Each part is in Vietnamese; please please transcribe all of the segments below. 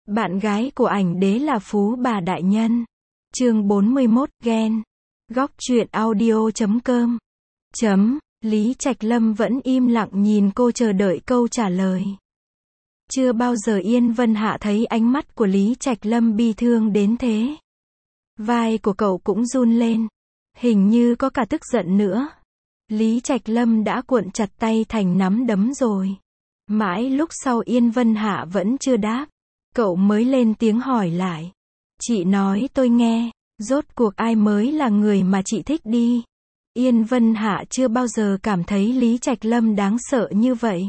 Bạn gái của ảnh đế là phú bà đại nhân. Chương 41, ghen. Góc truyện audio.com. Lý Trạch Lâm vẫn im lặng nhìn cô chờ đợi câu trả lời. Chưa bao giờ Yên Vân Hạ thấy ánh mắt của Lý Trạch Lâm bi thương đến thế. Vai của cậu cũng run lên. Hình như có cả tức giận nữa. Lý Trạch Lâm đã cuộn chặt tay thành nắm đấm rồi. Mãi lúc sau Yên Vân Hạ vẫn chưa đáp. Cậu mới lên tiếng hỏi lại. Chị nói tôi nghe, rốt cuộc ai mới là người mà chị thích đi. Yên Vân Hạ chưa bao giờ cảm thấy Lý Trạch Lâm đáng sợ như vậy.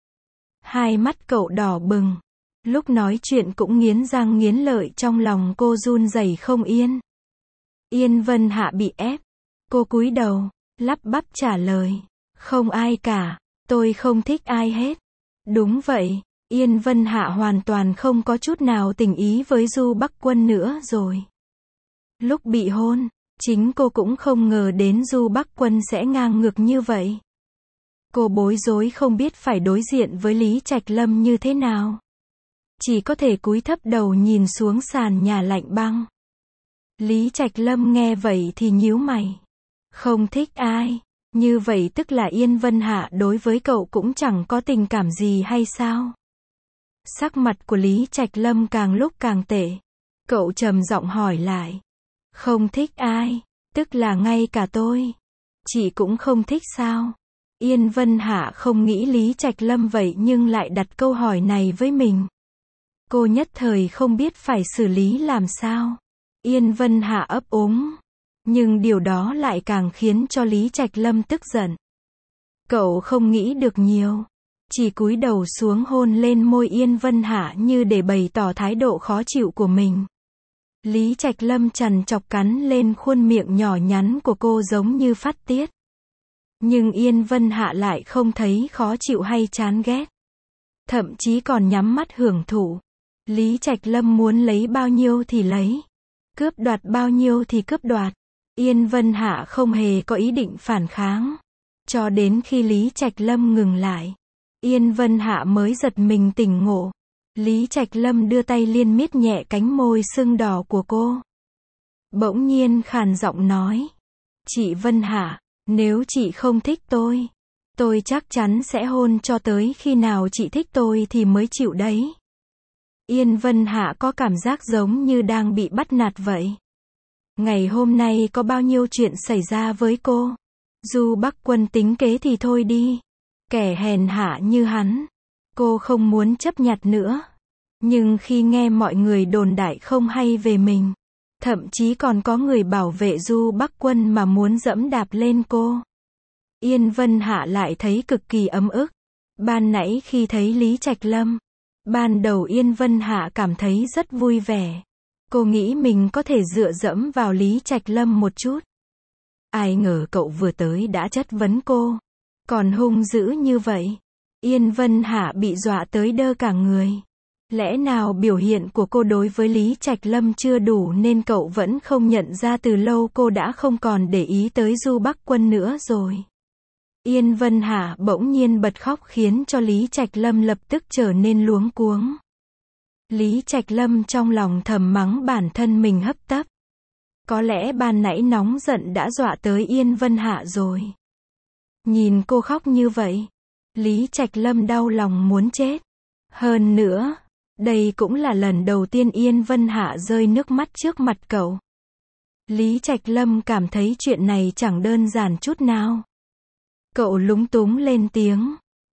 Hai mắt cậu đỏ bừng. Lúc nói chuyện cũng nghiến răng nghiến lợi, trong lòng cô run rẩy không yên. Yên Vân Hạ bị ép. Cô cúi đầu, lắp bắp trả lời. Không ai cả, tôi không thích ai hết. Đúng vậy, Yên Vân Hạ hoàn toàn không có chút nào tình ý với Du Bắc Quân nữa rồi. Lúc bị hôn, chính cô cũng không ngờ đến Du Bắc Quân sẽ ngang ngược như vậy. Cô bối rối không biết phải đối diện với Lý Trạch Lâm như thế nào. Chỉ có thể cúi thấp đầu nhìn xuống sàn nhà lạnh băng. Lý Trạch Lâm nghe vậy thì nhíu mày. Không thích ai? Như vậy tức là Yên Vân Hạ đối với cậu cũng chẳng có tình cảm gì hay sao? Sắc mặt của Lý Trạch Lâm càng lúc càng tệ. Cậu trầm giọng hỏi lại. Không thích ai? Tức là ngay cả tôi. Chị cũng không thích sao? Yên Vân Hạ không nghĩ Lý Trạch Lâm vậy nhưng lại đặt câu hỏi này với mình. Cô nhất thời không biết phải xử lý làm sao. Yên Vân Hạ ấp úng. Nhưng điều đó lại càng khiến cho Lý Trạch Lâm tức giận. Cậu không nghĩ được nhiều. Chỉ cúi đầu xuống hôn lên môi Yên Vân Hạ như để bày tỏ thái độ khó chịu của mình. Lý Trạch Lâm trằn trọc cắn lên khuôn miệng nhỏ nhắn của cô giống như phát tiết. Nhưng Yên Vân Hạ lại không thấy khó chịu hay chán ghét. Thậm chí còn nhắm mắt hưởng thụ. Lý Trạch Lâm muốn lấy bao nhiêu thì lấy. Cướp đoạt bao nhiêu thì cướp đoạt. Yên Vân Hạ không hề có ý định phản kháng. Cho đến khi Lý Trạch Lâm ngừng lại. Yên Vân Hạ mới giật mình tỉnh ngộ. Lý Trạch Lâm đưa tay liên miết nhẹ cánh môi sưng đỏ của cô. Bỗng nhiên khàn giọng nói. Chị Vân Hạ, nếu chị không thích tôi chắc chắn sẽ hôn cho tới khi nào chị thích tôi thì mới chịu đấy. Yên Vân Hạ có cảm giác giống như đang bị bắt nạt vậy. Ngày hôm nay có bao nhiêu chuyện xảy ra với cô. Du Bắc Quân tính kế thì thôi đi. Kẻ hèn hạ như hắn, cô không muốn chấp nhặt nữa. Nhưng khi nghe mọi người đồn đại không hay về mình, thậm chí còn có người bảo vệ Du Bắc Quân mà muốn dẫm đạp lên cô, Yên Vân Hạ lại thấy cực kỳ ấm ức. Ban nãy khi thấy Lý Trạch Lâm, ban đầu Yên Vân Hạ cảm thấy rất vui vẻ. Cô nghĩ mình có thể dựa dẫm vào Lý Trạch Lâm một chút. Ai ngờ cậu vừa tới đã chất vấn cô. Còn hung dữ như vậy. Yên Vân Hạ bị dọa tới đơ cả người. Lẽ nào biểu hiện của cô đối với Lý Trạch Lâm chưa đủ nên cậu vẫn không nhận ra từ lâu cô đã không còn để ý tới Du Bắc Quân nữa rồi. Yên Vân Hạ bỗng nhiên bật khóc khiến cho Lý Trạch Lâm lập tức trở nên luống cuống. Lý Trạch Lâm trong lòng thầm mắng bản thân mình hấp tấp. Có lẽ ban nãy nóng giận đã dọa tới Yên Vân Hạ rồi. Nhìn cô khóc như vậy, Lý Trạch Lâm đau lòng muốn chết. Hơn nữa, đây cũng là lần đầu tiên Yên Vân Hạ rơi nước mắt trước mặt cậu. Lý Trạch Lâm cảm thấy chuyện này chẳng đơn giản chút nào. Cậu lúng túng lên tiếng.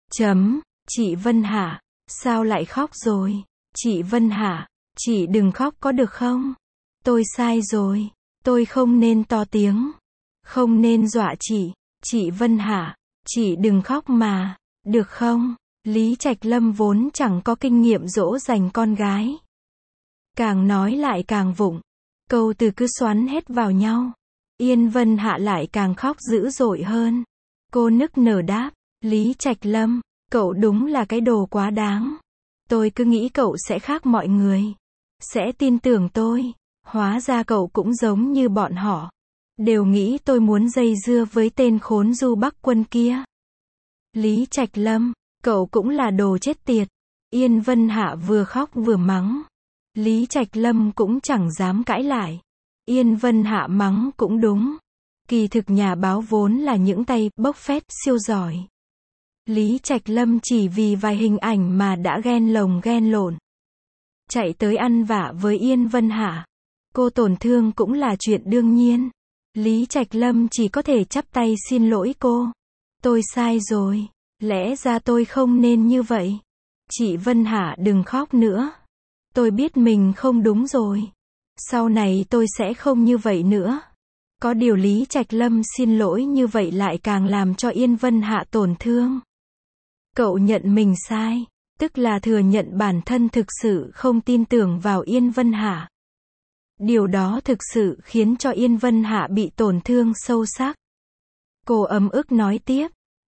Chị Vân Hạ, sao lại khóc rồi? Chị Vân Hạ, chị đừng khóc có được không? Tôi sai rồi, tôi không nên to tiếng. Không nên dọa chị. Chị Vân Hạ, chị đừng khóc mà, được không? Lý Trạch Lâm vốn chẳng có kinh nghiệm dỗ dành con gái. Càng nói lại càng vụng. Câu từ cứ xoắn hết vào nhau. Yên Vân Hạ lại càng khóc dữ dội hơn. Cô nức nở đáp. Lý Trạch Lâm, cậu đúng là cái đồ quá đáng. Tôi cứ nghĩ cậu sẽ khác mọi người. Sẽ tin tưởng tôi. Hóa ra cậu cũng giống như bọn họ. Đều nghĩ tôi muốn dây dưa với tên khốn Du Bắc Quân kia. Lý Trạch Lâm, cậu cũng là đồ chết tiệt. Yên Vân Hạ vừa khóc vừa mắng. Lý Trạch Lâm cũng chẳng dám cãi lại. Yên Vân Hạ mắng cũng đúng. Kỳ thực nhà báo vốn là những tay bốc phét siêu giỏi. Lý Trạch Lâm chỉ vì vài hình ảnh mà đã ghen lồng ghen lộn. Chạy tới ăn vạ với Yên Vân Hạ. Cô tổn thương cũng là chuyện đương nhiên. Lý Trạch Lâm chỉ có thể chắp tay xin lỗi cô. Tôi sai rồi. Lẽ ra tôi không nên như vậy. Chị Vân Hạ đừng khóc nữa. Tôi biết mình không đúng rồi. Sau này tôi sẽ không như vậy nữa. Có điều Lý Trạch Lâm xin lỗi như vậy lại càng làm cho Yên Vân Hạ tổn thương. Cậu nhận mình sai, tức là thừa nhận bản thân thực sự không tin tưởng vào Yên Vân Hạ. Điều đó thực sự khiến cho Yên Vân Hạ bị tổn thương sâu sắc. Cô ấm ức nói tiếp.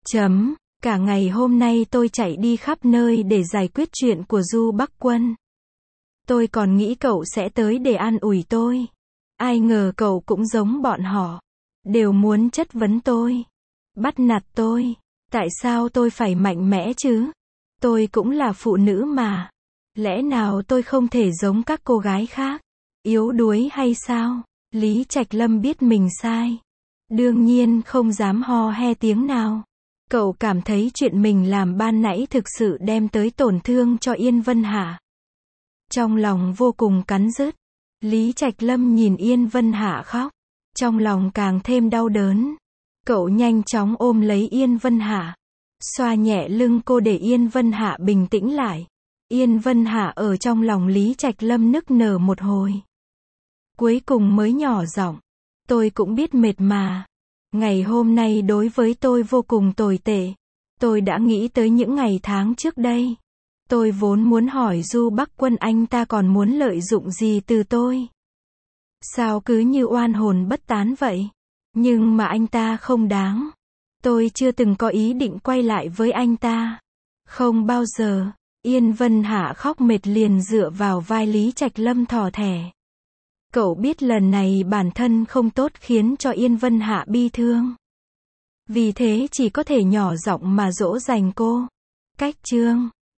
Cả ngày hôm nay tôi chạy đi khắp nơi để giải quyết chuyện của Du Bắc Quân. Tôi còn nghĩ cậu sẽ tới để an ủi tôi. Ai ngờ cậu cũng giống bọn họ. Đều muốn chất vấn tôi. Bắt nạt tôi. Tại sao tôi phải mạnh mẽ chứ? Tôi cũng là phụ nữ mà. Lẽ nào tôi không thể giống các cô gái khác? Yếu đuối hay sao? Lý Trạch Lâm biết mình sai. Đương nhiên không dám ho he tiếng nào. Cậu cảm thấy chuyện mình làm ban nãy thực sự đem tới tổn thương cho Yên Vân Hạ. Trong lòng vô cùng cắn rứt. Lý Trạch Lâm nhìn Yên Vân Hạ khóc. Trong lòng càng thêm đau đớn. Cậu nhanh chóng ôm lấy Yên Vân Hạ. Xoa nhẹ lưng cô để Yên Vân Hạ bình tĩnh lại. Yên Vân Hạ ở trong lòng Lý Trạch Lâm nức nở một hồi. Cuối cùng mới nhỏ giọng. Tôi cũng biết mệt mà. Ngày hôm nay đối với tôi vô cùng tồi tệ. Tôi đã nghĩ tới những ngày tháng trước đây. Tôi vốn muốn hỏi Du Bắc Quân anh ta còn muốn lợi dụng gì từ tôi. Sao cứ như oan hồn bất tán vậy? Nhưng mà anh ta không đáng. Tôi chưa từng có ý định quay lại với anh ta. Không bao giờ. Yên Vân Hạ khóc mệt liền dựa vào vai Lý Trạch Lâm thỏ thẻ. Cậu biết lần này bản thân không tốt khiến cho Yên Vân Hạ bi thương. Vì thế chỉ có thể nhỏ giọng mà dỗ dành cô. Cách chương